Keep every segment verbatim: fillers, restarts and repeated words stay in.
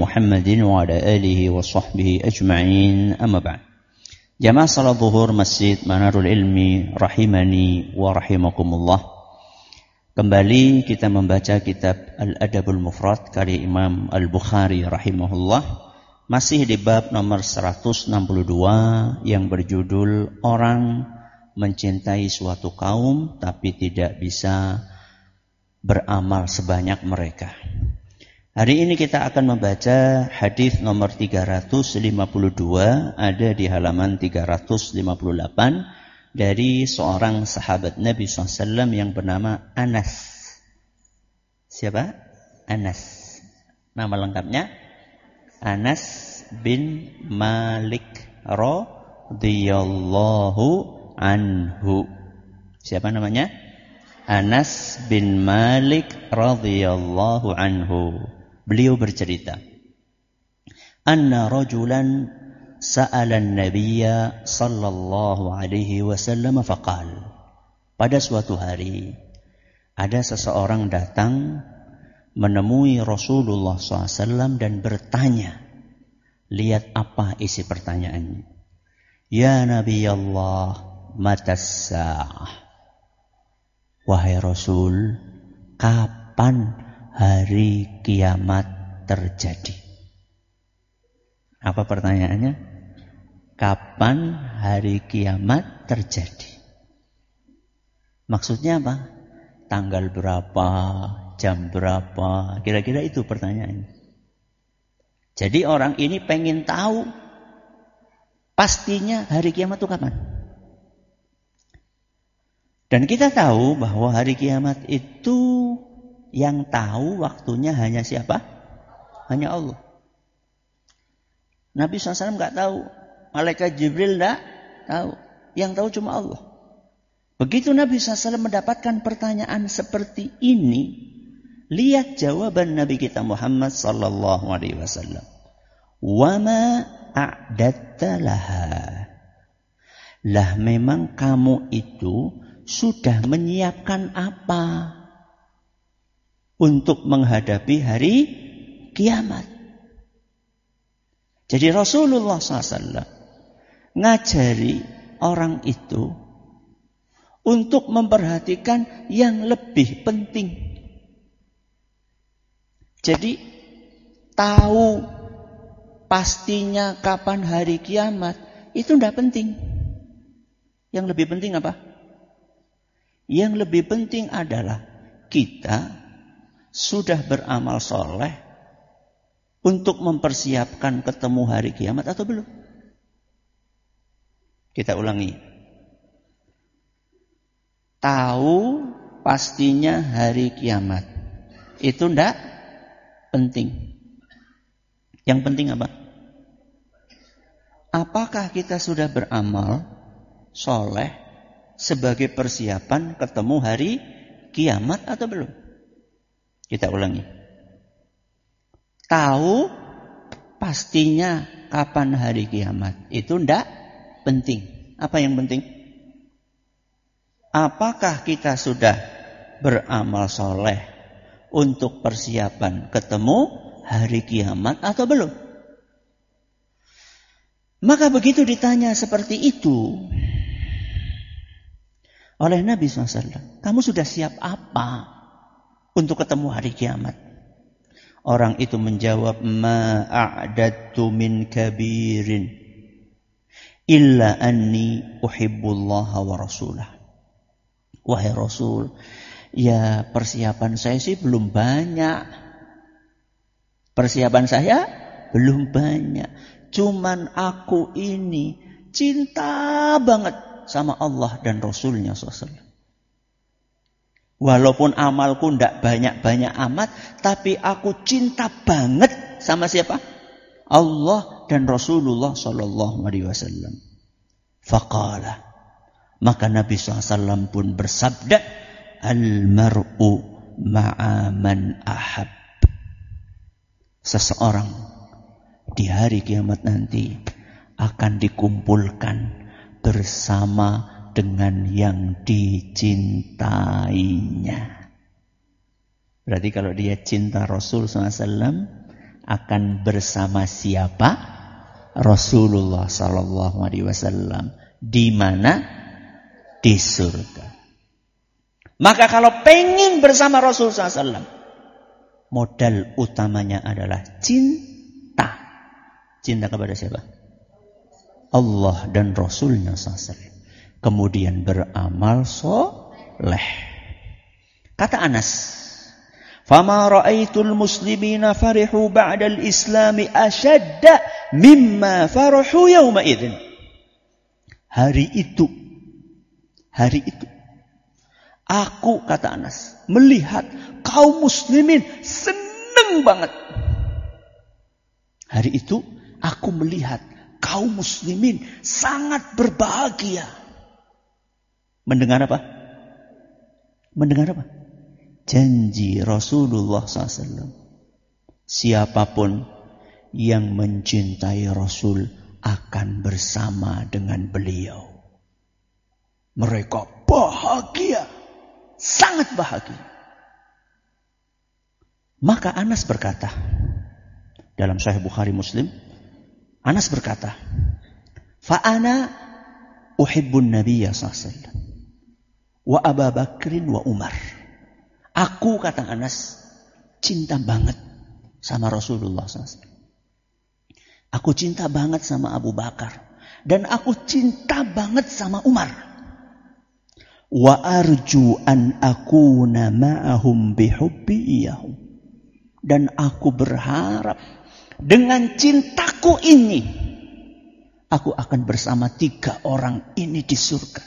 Muhammadin wa ala alihi wa sahbihi ajma'in, amma ba'd. Jamaah salat zuhur Masjid Manarul Ilmi rahimani wa rahimakumullah. Kembali kita membaca kitab Al-Adabul Mufrad karya Imam Al-Bukhari rahimahullah, masih di bab nomor seratus enam puluh dua yang berjudul orang mencintai suatu kaum tapi tidak bisa beramal sebanyak mereka. Hari ini kita akan membaca hadis nomor tiga ratus lima puluh dua, ada di halaman tiga ratus lima puluh delapan, dari seorang sahabat Nabi shallallahu alaihi wasallam yang bernama Anas. Siapa? Anas. Nama lengkapnya Anas bin Malik radhiyallahu anhu. Siapa namanya? Anas bin Malik radhiyallahu anhu. Beliau bercerita, anna rajulan sa'ala an-nabiyya sallallahu alaihi wasallam faqal. Pada suatu hari ada seseorang datang menemui Rasulullah shallallahu alaihi wasallam dan bertanya. Lihat apa isi pertanyaannya. Ya Nabi Allah, matas sa'ah. Wahai Rasul, kapan hari kiamat terjadi? Apa pertanyaannya? Kapan hari kiamat terjadi? Maksudnya apa? Tanggal berapa? Jam berapa? Kira-kira itu pertanyaannya. Jadi orang ini pengen tahu pastinya hari kiamat itu kapan. Dan kita tahu bahwa hari kiamat itu yang tahu waktunya hanya siapa? Hanya Allah. Nabi shallallahu alaihi wasallam nggak tahu. Malaikat Jibril nggak tahu. Yang tahu cuma Allah. Begitu Nabi shallallahu alaihi wasallam mendapatkan pertanyaan seperti ini, lihat jawaban Nabi kita Muhammad sallallahu alaihi wasallam. Wa ma a'datta laha. Lah memang kamu itu sudah menyiapkan apa untuk menghadapi hari kiamat? Jadi Rasulullah shallallahu alaihi wasallam ngajari orang itu untuk memperhatikan yang lebih penting. Jadi tahu pastinya kapan hari kiamat itu tidak penting. Yang lebih penting apa? Yang lebih penting adalah kita sudah beramal soleh untuk mempersiapkan ketemu hari kiamat atau belum? Kita ulangi. Tahu pastinya hari kiamat itu tidak penting. Yang penting apa? Apakah kita sudah beramal soleh sebagai persiapan ketemu hari kiamat atau belum? Kita ulangi. Tahu pastinya kapan hari kiamat itu tidak penting. Apa yang penting? Apakah kita sudah beramal soleh untuk persiapan ketemu hari kiamat atau belum? Maka begitu ditanya seperti itu oleh Nabi shallallahu alaihi wasallam, kamu sudah siap apa untuk ketemu hari kiamat? Orang itu menjawab, ma a'dadtu min kabirin illa anni uhibbullaha wa rasulah. Wahai Rasul, ya persiapan saya sih belum banyak. Persiapan saya belum banyak. Cuman aku ini cinta banget sama Allah dan Rasulnya shallallahu alaihi wasallam. Walaupun amalku tidak banyak-banyak amat, tapi aku cinta banget sama siapa? Allah dan Rasulullah sallallahu alaihi wasallam. Faqala, maka Nabi shallallahu alaihi wasallam pun bersabda, al-mar'u ma'a man ahab. Seseorang di hari kiamat nanti akan dikumpulkan bersama dengan yang dicintainya. Berarti kalau dia cinta Rasul shallallahu alaihi wasallam, akan bersama siapa? Rasulullah sallallahu alaihi wasallam. Di mana? Di surga. Maka kalau pengen bersama Rasulullah sallallahu alaihi wasallam, modal utamanya adalah cinta. Cinta kepada siapa? Allah dan Rasulnya sallallahu alaihi wasallam. Kemudian beramal soleh. Kata Anas, "Fama ra'aitul muslimina farihu ba'dal islami ashadda mimma farahu yawma idzin." Hari itu, hari itu, aku, kata Anas, melihat kaum muslimin senang banget. Hari itu, aku melihat kaum muslimin sangat berbahagia. Mendengar apa? Mendengar apa? Janji Rasulullah sallallahu alaihi wasallam. Siapapun yang mencintai Rasul akan bersama dengan beliau. Mereka bahagia. Sangat bahagia. Maka Anas berkata, dalam Sahih Bukhari Muslim, Anas berkata, "Fa'ana uhibbun Nabiyya sallallahu alaihi wasallam wa Abu Bakrin wa Umar." Aku, kata Anas, cinta banget sama Rasulullah sallallahu alaihi wasallam. Aku cinta banget sama Abu Bakar. Dan aku cinta banget sama Umar. Wa arju an akuna ma'ahum bihubbi iyahum. Dan aku berharap dengan cintaku ini, aku akan bersama tiga orang ini di surga.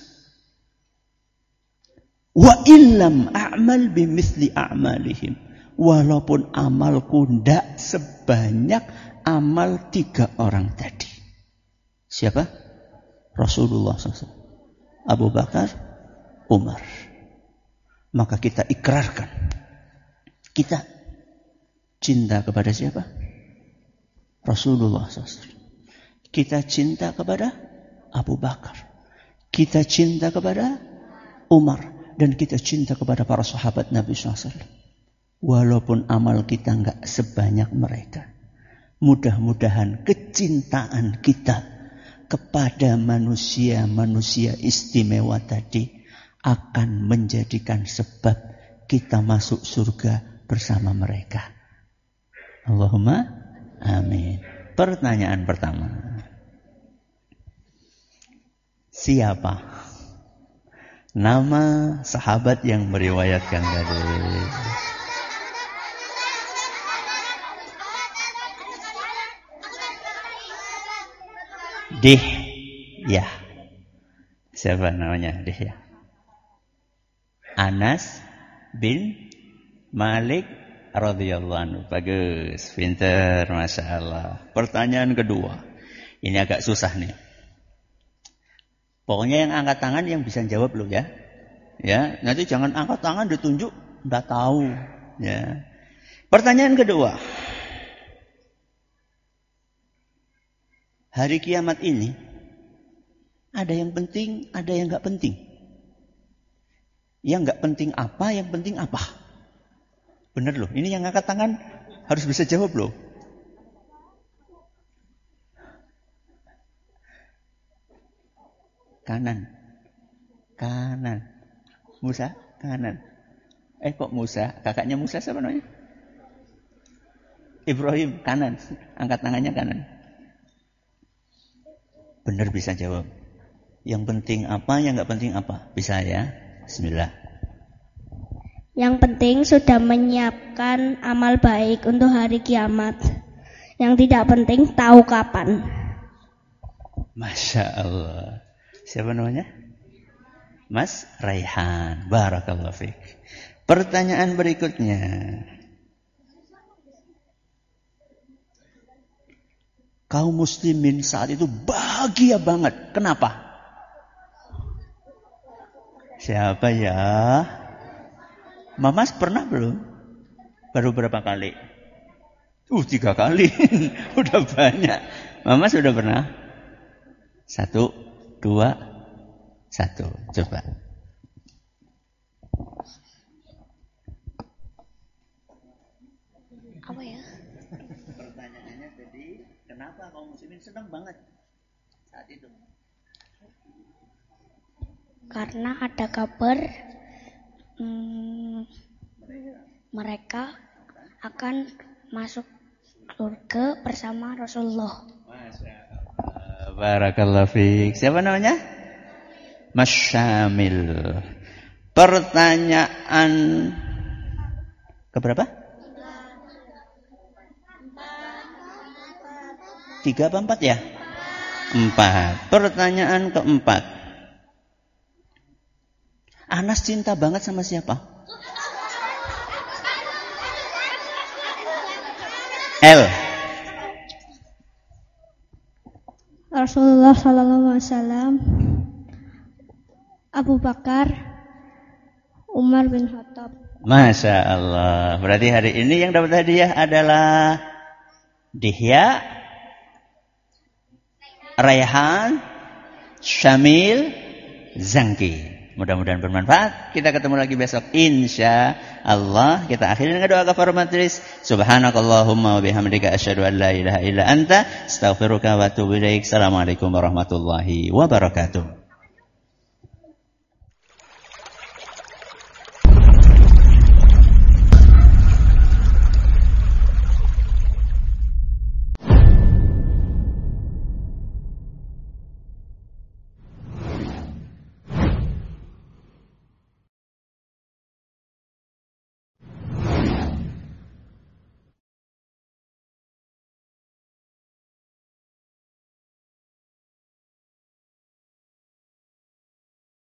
Wa illam a'mal bimithli a'malihim. Walaupun amalku tidak sebanyak amal tiga orang tadi. Siapa? Rasulullah sallallahu alaihi wasallam, Abu Bakar, Umar. Maka kita ikrarkan, kita cinta kepada siapa? Rasulullah sallallahu alaihi wasallam. Kita cinta kepada Abu Bakar. Kita cinta kepada Umar. Dan kita cinta kepada para sahabat Nabi sallallahu alaihi wasallam. Walaupun amal kita enggak sebanyak mereka. Mudah-mudahan kecintaan kita kepada manusia-manusia istimewa tadi akan menjadikan sebab kita masuk surga bersama mereka. Allahumma amin. Pertanyaan pertama. Siapa nama sahabat yang meriwayatkan tadi? Dihyah. Siapa namanya Dihyah? Anas bin Malik radhiyallahu anhu. Bagus, pinter, masya Allah. Pertanyaan kedua, ini agak susah nih. Pokoknya yang angkat tangan yang bisa jawab loh ya. Ya, nanti jangan angkat tangan ditunjuk, enggak tahu. Ya. Pertanyaan kedua. Hari kiamat ini ada yang penting, ada yang enggak penting. Yang enggak penting apa, yang penting apa? Benar loh, ini yang angkat tangan harus bisa jawab loh. Kanan. Kanan. Musa, kanan. Eh kok Musa? Kakaknya Musa siapa namanya? Ibrahim, kanan. Angkat tangannya kanan. Benar bisa jawab. Yang penting apa, yang enggak penting apa? Bisa ya? Bismillah. Yang penting sudah menyiapkan amal baik untuk hari kiamat. Yang tidak penting tahu kapan. Masya Allah. Siapa namanya? Mas Raihan. Barakallahu fiik. Pertanyaan berikutnya. Kaum muslimin saat itu bahagia banget. Kenapa? Siapa ya? Mamas pernah belum? Baru berapa kali? Uh, tiga kali. Udah banyak. Mamas sudah pernah? Satu, dua, satu. Coba. Apa ya? Kenapa kaum muslimin senang banget saat itu? Karena ada kabar hmm, mereka akan masuk surga bersama Rasulullah. Masya Allah. Barakallahu fiik. Siapa namanya? Mas Syamil. Pertanyaan keberapa? Tiga apa empat ya? Empat. Pertanyaan keempat. Anas cinta banget sama siapa? L. Rasulullah Sallallahu Alaihi Wasallam, Abu Bakar, Umar bin Khattab. Masya Allah. Berarti hari ini yang dapat hadiah adalah Dihya, Raihan, Syamil, Zangki. Mudah-mudahan bermanfaat. Kita ketemu lagi besok insya Allah. Kita akhiri dengan doa kafaratul majlis. Subhanakallahumma wa bihamdika asyhadu an la ilaha illa anta astaghfiruka wa atubu ilaik. Assalamualaikum warahmatullahi wabarakatuh.